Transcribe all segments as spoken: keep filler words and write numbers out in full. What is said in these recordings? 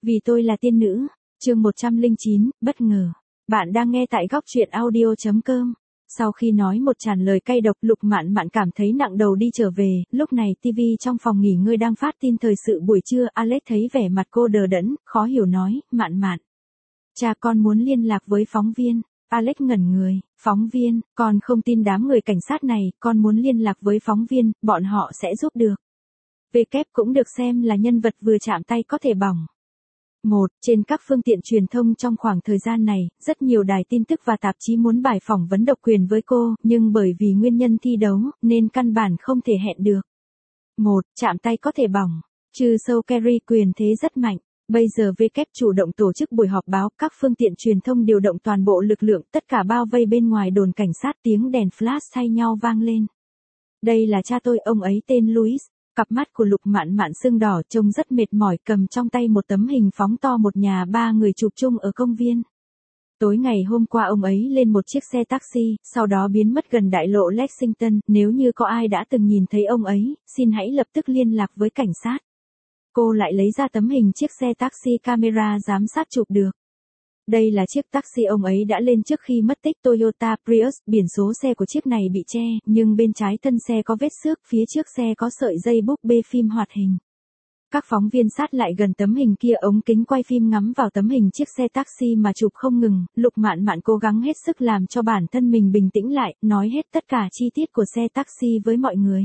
Vì tôi là tiên nữ. Chương một trăm lẻ chín, bất ngờ. Bạn đang nghe tại góc truyện audio chấm com. Sau khi nói một tràn lời cay độc, Lục Mạn Mạn cảm thấy nặng đầu đi trở về. Lúc này ti vi trong phòng nghỉ ngơi đang phát tin thời sự buổi trưa. Alex thấy vẻ mặt cô đờ đẫn, khó hiểu nói, Mạn Mạn. Cha con muốn liên lạc với phóng viên. Alex ngẩn người, phóng viên, con không tin đám người cảnh sát này, con muốn liên lạc với phóng viên, bọn họ sẽ giúp được. vê kép cũng được xem là nhân vật vừa chạm tay có thể bỏng. Một, trên các phương tiện truyền thông trong khoảng thời gian này, rất nhiều đài tin tức và tạp chí muốn bài phỏng vấn độc quyền với cô, nhưng bởi vì nguyên nhân thi đấu, nên căn bản không thể hẹn được. Một, chạm tay có thể bỏng. Trừ sâu Kerry quyền thế rất mạnh. Bây giờ vê kép chủ động tổ chức buổi họp báo, các phương tiện truyền thông điều động toàn bộ lực lượng, tất cả bao vây bên ngoài đồn cảnh sát, tiếng đèn flash thay nhau vang lên. Đây là cha tôi, ông ấy tên Louis. Cặp mắt của Lục Mạn Mạn sưng đỏ, trông rất mệt mỏi, cầm trong tay một tấm hình phóng to một nhà ba người chụp chung ở công viên. Tối ngày hôm qua ông ấy lên một chiếc xe taxi, sau đó biến mất gần đại lộ Lexington. Nếu như có ai đã từng nhìn thấy ông ấy, xin hãy lập tức liên lạc với cảnh sát. Cô lại lấy ra tấm hình chiếc xe taxi camera giám sát chụp được. Đây là chiếc taxi ông ấy đã lên trước khi mất tích, Toyota Prius, biển số xe của chiếc này bị che, nhưng bên trái thân xe có vết xước, phía trước xe có sợi dây búp bê phim hoạt hình. Các phóng viên sát lại gần tấm hình kia, ống kính quay phim ngắm vào tấm hình chiếc xe taxi mà chụp không ngừng. Lục Mạn Mạn cố gắng hết sức làm cho bản thân mình bình tĩnh lại, nói hết tất cả chi tiết của xe taxi với mọi người.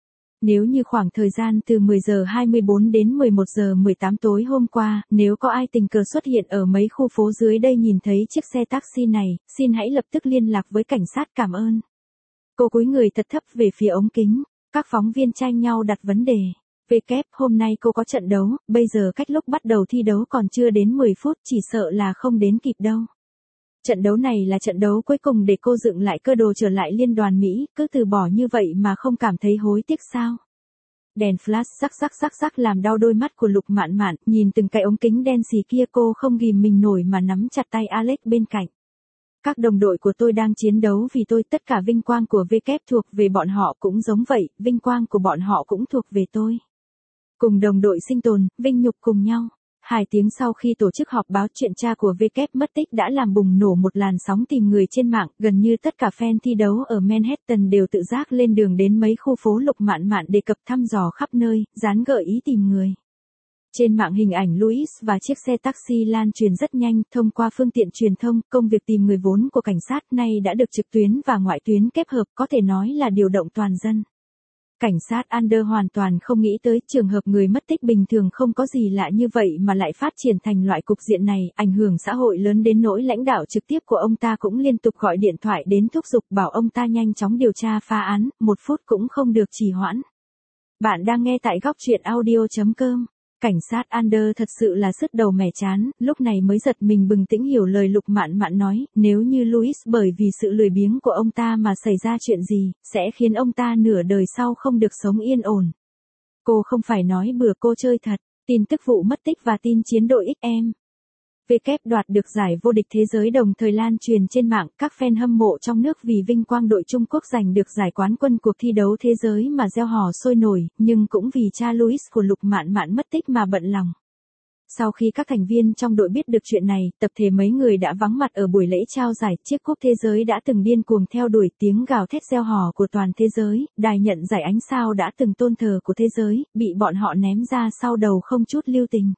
Nếu như khoảng thời gian từ mười giờ hai mươi bốn đến mười một giờ mười tám tối hôm qua, nếu có ai tình cờ xuất hiện ở mấy khu phố dưới đây nhìn thấy chiếc xe taxi này, xin hãy lập tức liên lạc với cảnh sát, cảm ơn. Cô cúi người thật thấp về phía ống kính, các phóng viên tranh nhau đặt vấn đề. vê kép, hôm nay cô có trận đấu, bây giờ cách lúc bắt đầu thi đấu còn chưa đến mười phút, chỉ sợ là không đến kịp đâu. Trận đấu này là trận đấu cuối cùng để cô dựng lại cơ đồ trở lại liên đoàn Mỹ, cứ từ bỏ như vậy mà không cảm thấy hối tiếc sao? Đèn flash sắc sắc sắc sắc làm đau đôi mắt của Lục Mạn Mạn, nhìn từng cái ống kính đen xì kia cô không ghìm mình nổi mà nắm chặt tay Alex bên cạnh. Các đồng đội của tôi đang chiến đấu vì tôi, tất cả vinh quang của vê kép thuộc về bọn họ cũng giống vậy, vinh quang của bọn họ cũng thuộc về tôi. Cùng đồng đội sinh tồn, vinh nhục cùng nhau. Hai tiếng sau khi tổ chức họp báo, chuyện cha của vê kép mất tích đã làm bùng nổ một làn sóng tìm người trên mạng, gần như tất cả fan thi đấu ở Manhattan đều tự giác lên đường đến mấy khu phố Lục Mạn Mạn đề cập thăm dò khắp nơi, dán gợi ý tìm người. Trên mạng hình ảnh Louis và chiếc xe taxi lan truyền rất nhanh, thông qua phương tiện truyền thông, công việc tìm người vốn của cảnh sát nay đã được trực tuyến và ngoại tuyến kết hợp, có thể nói là điều động toàn dân. Cảnh sát Under hoàn toàn không nghĩ tới trường hợp người mất tích bình thường không có gì lạ như vậy mà lại phát triển thành loại cục diện này, ảnh hưởng xã hội lớn đến nỗi lãnh đạo trực tiếp của ông ta cũng liên tục gọi điện thoại đến thúc giục bảo ông ta nhanh chóng điều tra phá án, một phút cũng không được trì hoãn. Bạn đang nghe tại góc truyện audio chấm com. Cảnh sát Under thật sự là sứt đầu mẻ chán, lúc này mới giật mình bừng tỉnh hiểu lời Lục Mạn Mạn nói, nếu như Louis bởi vì sự lười biếng của ông ta mà xảy ra chuyện gì, sẽ khiến ông ta nửa đời sau không được sống yên ổn. Cô không phải nói bừa, cô chơi thật. Tin tức vụ mất tích và tin chiến đội ích em. vê kép đoạt được giải vô địch thế giới đồng thời lan truyền trên mạng, các fan hâm mộ trong nước vì vinh quang đội Trung Quốc giành được giải quán quân cuộc thi đấu thế giới mà reo hò sôi nổi, nhưng cũng vì cha Louis của Lục Mạn Mạn mất tích mà bận lòng. Sau khi các thành viên trong đội biết được chuyện này, tập thể mấy người đã vắng mặt ở buổi lễ trao giải, chiếc cúp thế giới đã từng điên cuồng theo đuổi, tiếng gào thét reo hò của toàn thế giới, đài nhận giải ánh sao đã từng tôn thờ của thế giới, bị bọn họ ném ra sau đầu không chút lưu tình.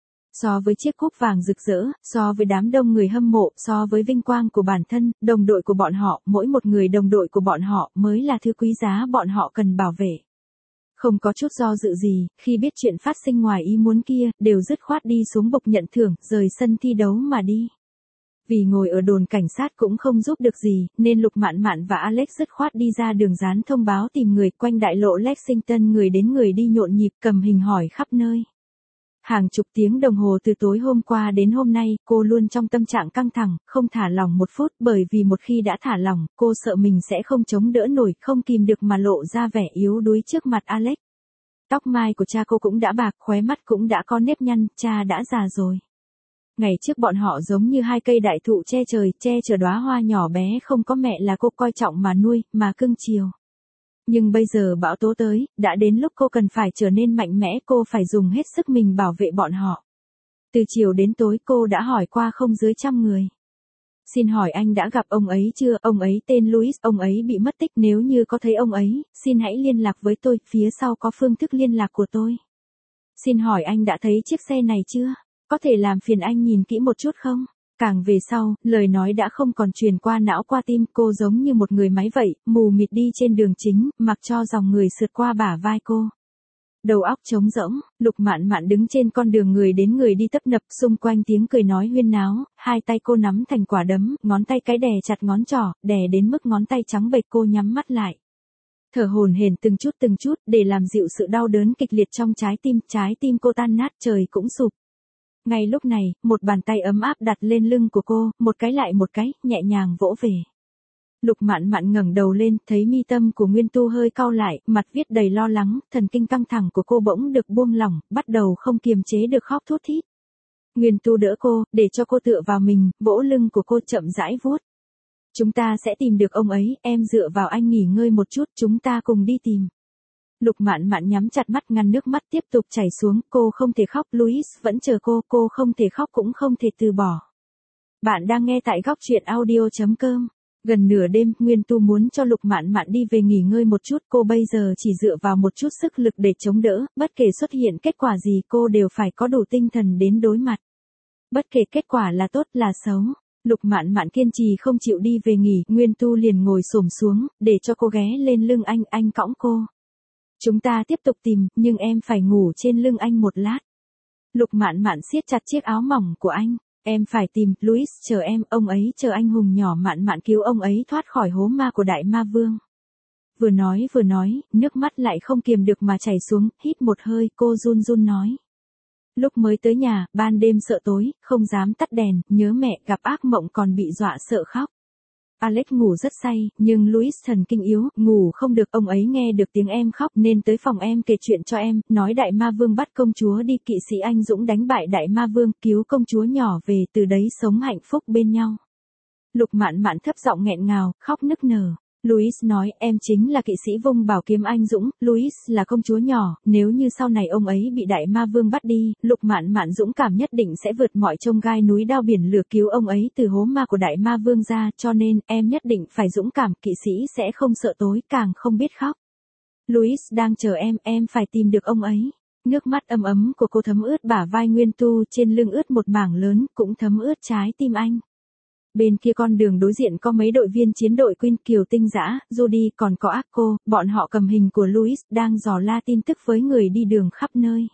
So với chiếc cúp vàng rực rỡ, so với đám đông người hâm mộ, so với vinh quang của bản thân, đồng đội của bọn họ, mỗi một người đồng đội của bọn họ mới là thứ quý giá bọn họ cần bảo vệ. Không có chút do dự gì, khi biết chuyện phát sinh ngoài ý muốn kia, đều dứt khoát đi xuống bục nhận thưởng, rời sân thi đấu mà đi. Vì ngồi ở đồn cảnh sát cũng không giúp được gì, nên Lục Mạn Mạn và Alex dứt khoát đi ra đường dán thông báo tìm người, quanh đại lộ Lexington người đến người đi nhộn nhịp, cầm hình hỏi khắp nơi. Hàng chục tiếng đồng hồ từ tối hôm qua đến hôm nay, cô luôn trong tâm trạng căng thẳng, không thả lỏng một phút, bởi vì một khi đã thả lỏng, cô sợ mình sẽ không chống đỡ nổi, không kìm được mà lộ ra vẻ yếu đuối trước mặt Alex. Tóc mai của cha cô cũng đã bạc, khóe mắt cũng đã có nếp nhăn, cha đã già rồi. Ngày trước bọn họ giống như hai cây đại thụ che trời, che chở đóa hoa nhỏ bé không có mẹ là cô coi trọng mà nuôi, mà cưng chiều. Nhưng bây giờ bão tố tới, đã đến lúc cô cần phải trở nên mạnh mẽ, cô phải dùng hết sức mình bảo vệ bọn họ. Từ chiều đến tối cô đã hỏi qua không dưới trăm người. Xin hỏi anh đã gặp ông ấy chưa? Ông ấy tên Louis, ông ấy bị mất tích, nếu như có thấy ông ấy, xin hãy liên lạc với tôi, phía sau có phương thức liên lạc của tôi. Xin hỏi anh đã thấy chiếc xe này chưa? Có thể làm phiền anh nhìn kỹ một chút không? Càng về sau, lời nói đã không còn truyền qua não qua tim, cô giống như một người máy vậy, mù mịt đi trên đường chính, mặc cho dòng người sượt qua bả vai cô. Đầu óc trống rỗng, Lục Mạn Mạn đứng trên con đường người đến người đi tấp nập, xung quanh tiếng cười nói huyên náo, hai tay cô nắm thành quả đấm, ngón tay cái đè chặt ngón trỏ, đè đến mức ngón tay trắng bệch, cô nhắm mắt lại. Thở hổn hển từng chút từng chút, để làm dịu sự đau đớn kịch liệt trong trái tim, trái tim cô tan nát, trời cũng sụp. Ngay lúc này, một bàn tay ấm áp đặt lên lưng của cô, một cái lại một cái, nhẹ nhàng vỗ về. Lục Mạn Mạn ngẩng đầu lên, thấy mi tâm của Nguyên Tu hơi cau lại, mặt viết đầy lo lắng, thần kinh căng thẳng của cô bỗng được buông lỏng, bắt đầu không kiềm chế được khóc thút thít. Nguyên Tu đỡ cô, để cho cô tựa vào mình, vỗ lưng của cô chậm rãi vuốt. Chúng ta sẽ tìm được ông ấy, em dựa vào anh nghỉ ngơi một chút, chúng ta cùng đi tìm. Lục Mạn Mạn nhắm chặt mắt, ngăn nước mắt tiếp tục chảy xuống, cô không thể khóc, Louis vẫn chờ cô, cô không thể khóc cũng không thể từ bỏ. Bạn đang nghe tại góc truyện audio chấm com. Gần nửa đêm, Nguyên Tu muốn cho Lục Mạn Mạn đi về nghỉ ngơi một chút, cô bây giờ chỉ dựa vào một chút sức lực để chống đỡ, bất kể xuất hiện kết quả gì cô đều phải có đủ tinh thần đến đối mặt. Bất kể kết quả là tốt là xấu. Lục Mạn Mạn kiên trì không chịu đi về nghỉ, Nguyên Tu liền ngồi xổm xuống, để cho cô ghé lên lưng anh, anh cõng cô. Chúng ta tiếp tục tìm, nhưng em phải ngủ trên lưng anh một lát. Lục Mạn Mạn siết chặt chiếc áo mỏng của anh. Em phải tìm, Louis chờ em, ông ấy chờ anh hùng nhỏ Mạn Mạn cứu ông ấy thoát khỏi hố ma của đại ma vương. Vừa nói vừa nói, nước mắt lại không kiềm được mà chảy xuống, hít một hơi, cô run run nói. Lúc mới tới nhà, ban đêm sợ tối, không dám tắt đèn, nhớ mẹ, gặp ác mộng còn bị dọa sợ khóc. Alex ngủ rất say, nhưng Louis thần kinh yếu, ngủ không được, ông ấy nghe được tiếng em khóc nên tới phòng em kể chuyện cho em, nói đại ma vương bắt công chúa đi, kỵ sĩ anh dũng đánh bại đại ma vương, cứu công chúa nhỏ về, từ đấy sống hạnh phúc bên nhau. Lục Mạn Mạn thấp giọng nghẹn ngào, khóc nức nở. Louis nói, em chính là kỵ sĩ vung bảo kiếm anh dũng, Louis là công chúa nhỏ, nếu như sau này ông ấy bị đại ma vương bắt đi, Lục Mạn Mạn dũng cảm nhất định sẽ vượt mọi chông gai núi đao biển lửa cứu ông ấy từ hố ma của đại ma vương ra, cho nên, em nhất định phải dũng cảm, kỵ sĩ sẽ không sợ tối, càng không biết khóc. Louis đang chờ em, em phải tìm được ông ấy. Nước mắt ấm ấm của cô thấm ướt bả vai Nguyên Tu, trên lưng ướt một mảng lớn, cũng thấm ướt trái tim anh. Bên kia con đường đối diện có mấy đội viên chiến đội Queen, Kiều Tinh Dã, Judy, còn có Akko, bọn họ cầm hình của Louis, đang dò la tin tức với người đi đường khắp nơi.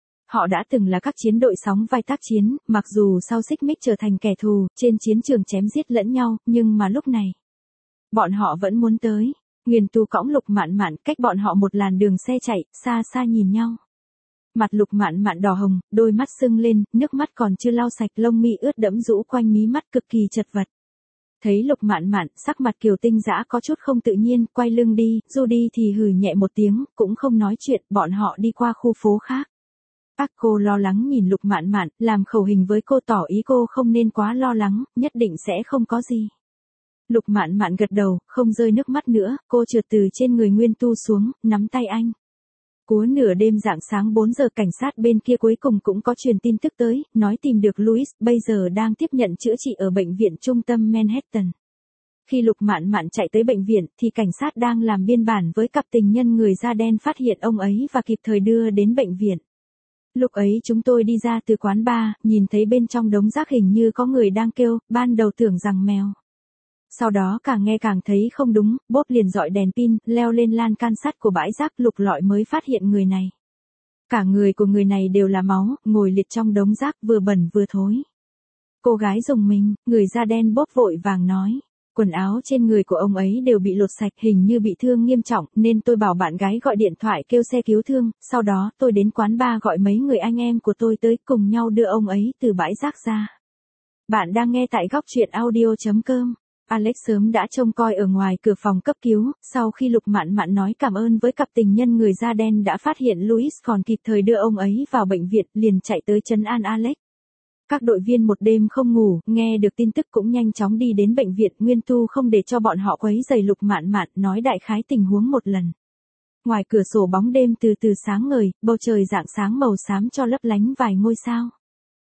Họ đã từng là các chiến đội sóng vai tác chiến, mặc dù sau xích mích trở thành kẻ thù, trên chiến trường chém giết lẫn nhau, nhưng mà lúc này, bọn họ vẫn muốn tới. Nguyên Tu cõng Lục Mạn Mạn, cách bọn họ một làn đường xe chạy, xa xa nhìn nhau. Mặt Lục Mạn Mạn đỏ hồng, đôi mắt sưng lên, nước mắt còn chưa lau sạch, lông mi ướt đẫm rũ quanh mí mắt, cực kỳ chật vật. Thấy Lục Mạn Mạn, sắc mặt Kiều Tinh Dã có chút không tự nhiên, quay lưng đi, Judy thì hừ nhẹ một tiếng, cũng không nói chuyện, bọn họ đi qua khu phố khác. Akko lo lắng nhìn Lục Mạn Mạn, làm khẩu hình với cô, tỏ ý cô không nên quá lo lắng, nhất định sẽ không có gì. Lục Mạn Mạn gật đầu, không rơi nước mắt nữa, cô trượt từ trên người Nguyên Tu xuống, nắm tay anh. Cúa nửa đêm rạng sáng bốn giờ, cảnh sát bên kia cuối cùng cũng có truyền tin tức tới, nói tìm được Louis, bây giờ đang tiếp nhận chữa trị ở bệnh viện trung tâm Manhattan. Khi Lục Mạn Mạn chạy tới bệnh viện, thì cảnh sát đang làm biên bản với cặp tình nhân người da đen, phát hiện ông ấy và kịp thời đưa đến bệnh viện. Lúc ấy chúng tôi đi ra từ quán bar, nhìn thấy bên trong đống rác hình như có người đang kêu, ban đầu tưởng rằng mèo. Sau đó càng nghe càng thấy không đúng, bốp liền dọi đèn pin, leo lên lan can sắt của bãi rác, lục lọi mới phát hiện người này. Cả người của người này đều là máu, ngồi liệt trong đống rác, vừa bẩn vừa thối. Cô gái rùng mình, người da đen bốp vội vàng nói. Quần áo trên người của ông ấy đều bị lột sạch, hình như bị thương nghiêm trọng, nên tôi bảo bạn gái gọi điện thoại kêu xe cứu thương, sau đó tôi đến quán bar gọi mấy người anh em của tôi tới, cùng nhau đưa ông ấy từ bãi rác ra. Bạn đang nghe tại góc truyện audio chấm com. Alex sớm đã trông coi ở ngoài cửa phòng cấp cứu, sau khi Lục Mạn Mạn nói cảm ơn với cặp tình nhân người da đen đã phát hiện Louis còn kịp thời đưa ông ấy vào bệnh viện, liền chạy tới trấn an Alex. Các đội viên một đêm không ngủ, nghe được tin tức cũng nhanh chóng đi đến bệnh viện, Nguyên Tu không để cho bọn họ quấy rầy Lục Mạn Mạn, nói đại khái tình huống một lần. Ngoài cửa sổ bóng đêm từ từ sáng ngời, bầu trời rạng sáng màu xám cho lấp lánh vài ngôi sao.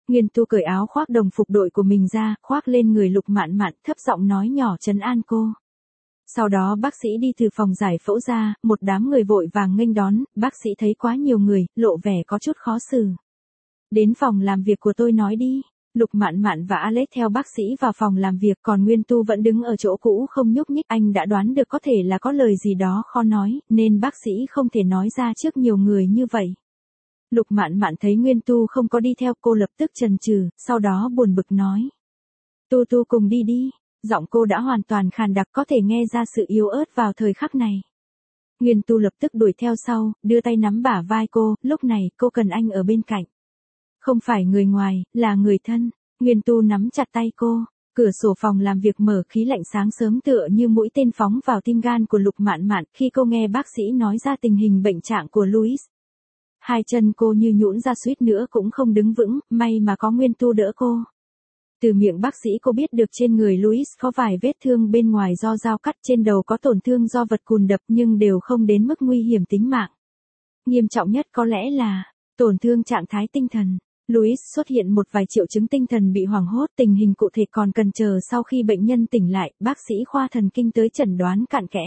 Nguyên Tu cởi áo khoác đồng phục đội của mình ra, khoác lên người Lục Mạn Mạn, thấp giọng nói nhỏ trấn an cô. Sau đó bác sĩ đi từ phòng giải phẫu ra, một đám người vội vàng nghênh đón, bác sĩ thấy quá nhiều người, lộ vẻ có chút khó xử. Đến phòng làm việc của tôi nói đi. Lục Mạn Mạn và Alex theo bác sĩ vào phòng làm việc, còn Nguyên Tu vẫn đứng ở chỗ cũ không nhúc nhích. Anh đã đoán được có thể là có lời gì đó khó nói, nên bác sĩ không thể nói ra trước nhiều người như vậy. Lục Mạn Mạn thấy Nguyên Tu không có đi theo, cô lập tức chần chừ, sau đó buồn bực nói. Tu Tu cùng đi đi. Giọng cô đã hoàn toàn khàn đặc, có thể nghe ra sự yếu ớt vào thời khắc này. Nguyên Tu lập tức đuổi theo sau, đưa tay nắm bả vai cô, lúc này cô cần anh ở bên cạnh. Không phải người ngoài, là người thân. Nguyên Tu nắm chặt tay cô, cửa sổ phòng làm việc mở, khí lạnh sáng sớm tựa như mũi tên phóng vào tim gan của Lục Mạn Mạn khi cô nghe bác sĩ nói ra tình hình bệnh trạng của Louis. Hai chân cô như nhũn ra, suýt nữa cũng không đứng vững, may mà có Nguyên Tu đỡ cô. Từ miệng bác sĩ cô biết được trên người Louis có vài vết thương bên ngoài do dao cắt, trên đầu có tổn thương do vật cùn đập nhưng đều không đến mức nguy hiểm tính mạng. Nghiêm trọng nhất có lẽ là tổn thương trạng thái tinh thần. Louis xuất hiện một vài triệu chứng tinh thần bị hoảng hốt, tình hình cụ thể còn cần chờ sau khi bệnh nhân tỉnh lại, bác sĩ khoa thần kinh tới chẩn đoán cặn kẽ.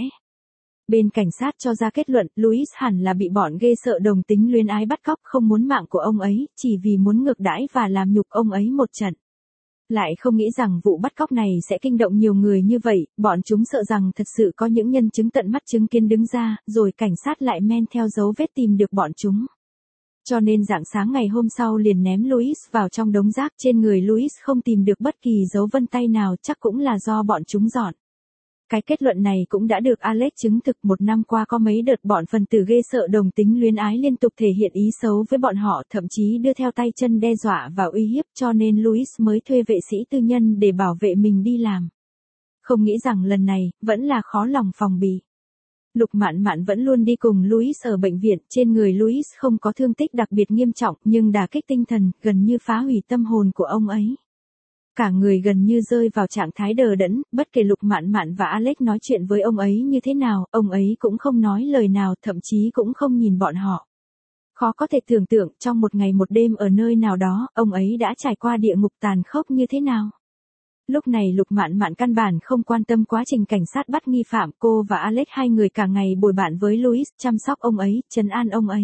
Bên cảnh sát cho ra kết luận, Louis hẳn là bị bọn ghê sợ đồng tính luyến ái bắt cóc, không muốn mạng của ông ấy, chỉ vì muốn ngược đãi và làm nhục ông ấy một trận. Lại không nghĩ rằng vụ bắt cóc này sẽ kinh động nhiều người như vậy, bọn chúng sợ rằng thật sự có những nhân chứng tận mắt chứng kiến đứng ra, rồi cảnh sát lại men theo dấu vết tìm được bọn chúng. Cho nên rạng sáng ngày hôm sau liền ném Louis vào trong đống rác, trên người Louis không tìm được bất kỳ dấu vân tay nào, chắc cũng là do bọn chúng dọn. Cái kết luận này cũng đã được Alex chứng thực. Một năm qua có mấy đợt bọn phần tử ghê sợ đồng tính luyến ái liên tục thể hiện ý xấu với bọn họ, thậm chí đưa theo tay chân đe dọa và uy hiếp, cho nên Louis mới thuê vệ sĩ tư nhân để bảo vệ mình đi làm. Không nghĩ rằng lần này, vẫn là khó lòng phòng bị. Lục Mạn Mạn vẫn luôn đi cùng Louis ở bệnh viện, trên người Louis không có thương tích đặc biệt nghiêm trọng, nhưng đả kích tinh thần, gần như phá hủy tâm hồn của ông ấy. Cả người gần như rơi vào trạng thái đờ đẫn, bất kể Lục Mạn Mạn và Alex nói chuyện với ông ấy như thế nào, ông ấy cũng không nói lời nào, thậm chí cũng không nhìn bọn họ. Khó có thể tưởng tượng, trong một ngày một đêm ở nơi nào đó, ông ấy đã trải qua địa ngục tàn khốc như thế nào. Lúc này Lục Mạn Mạn căn bản không quan tâm quá trình cảnh sát bắt nghi phạm, cô và Alex hai người cả ngày bồi bạn với Louis, chăm sóc ông ấy, trấn an ông ấy.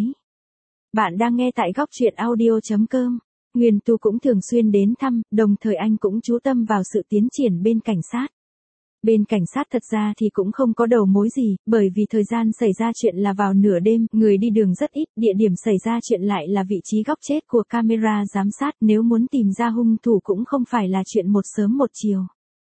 Bạn đang nghe tại góc truyện audio chấm com. Nguyên Tu cũng thường xuyên đến thăm, đồng thời anh cũng chú tâm vào sự tiến triển bên cảnh sát. Bên cảnh sát thật ra thì cũng không có đầu mối gì, bởi vì thời gian xảy ra chuyện là vào nửa đêm, người đi đường rất ít, địa điểm xảy ra chuyện lại là vị trí góc chết của camera giám sát, nếu muốn tìm ra hung thủ cũng không phải là chuyện một sớm một chiều.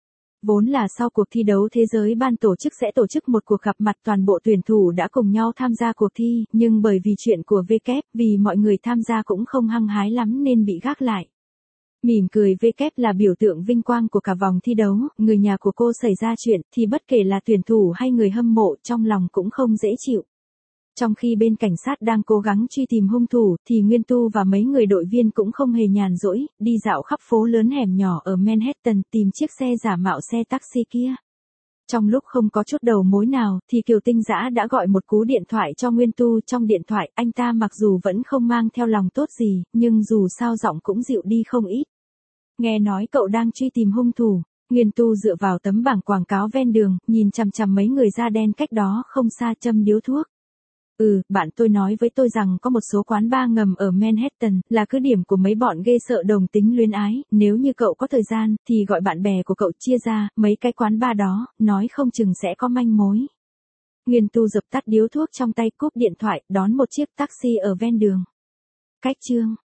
Vốn là sau cuộc thi đấu thế giới ban tổ chức sẽ tổ chức một cuộc gặp mặt toàn bộ tuyển thủ đã cùng nhau tham gia cuộc thi, nhưng bởi vì chuyện của W, vì mọi người tham gia cũng không hăng hái lắm nên bị gác lại. Mỉm cười W là biểu tượng vinh quang của cả vòng thi đấu, người nhà của cô xảy ra chuyện thì bất kể là tuyển thủ hay người hâm mộ trong lòng cũng không dễ chịu. Trong khi bên cảnh sát đang cố gắng truy tìm hung thủ, thì Nguyên Tu và mấy người đội viên cũng không hề nhàn rỗi, đi dạo khắp phố lớn hẻm nhỏ ở Manhattan tìm chiếc xe giả mạo xe taxi kia. Trong lúc không có chút đầu mối nào, thì Kiều Tinh Dã đã gọi một cú điện thoại cho Nguyên Tu. Trong điện thoại, anh ta mặc dù vẫn không mang theo lòng tốt gì, nhưng dù sao giọng cũng dịu đi không ít. Nghe nói cậu đang truy tìm hung thủ. Nguyên Tu dựa vào tấm bảng quảng cáo ven đường, nhìn chằm chằm mấy người da đen cách đó không xa châm điếu thuốc. Ừ, bạn tôi nói với tôi rằng có một số quán bar ngầm ở Manhattan, là cứ điểm của mấy bọn ghê sợ đồng tính luyến ái, nếu như cậu có thời gian, thì gọi bạn bè của cậu chia ra, mấy cái quán bar đó, nói không chừng sẽ có manh mối. Nguyên Tu dập tắt điếu thuốc trong tay, cúp điện thoại, đón một chiếc taxi ở ven đường. Cách chương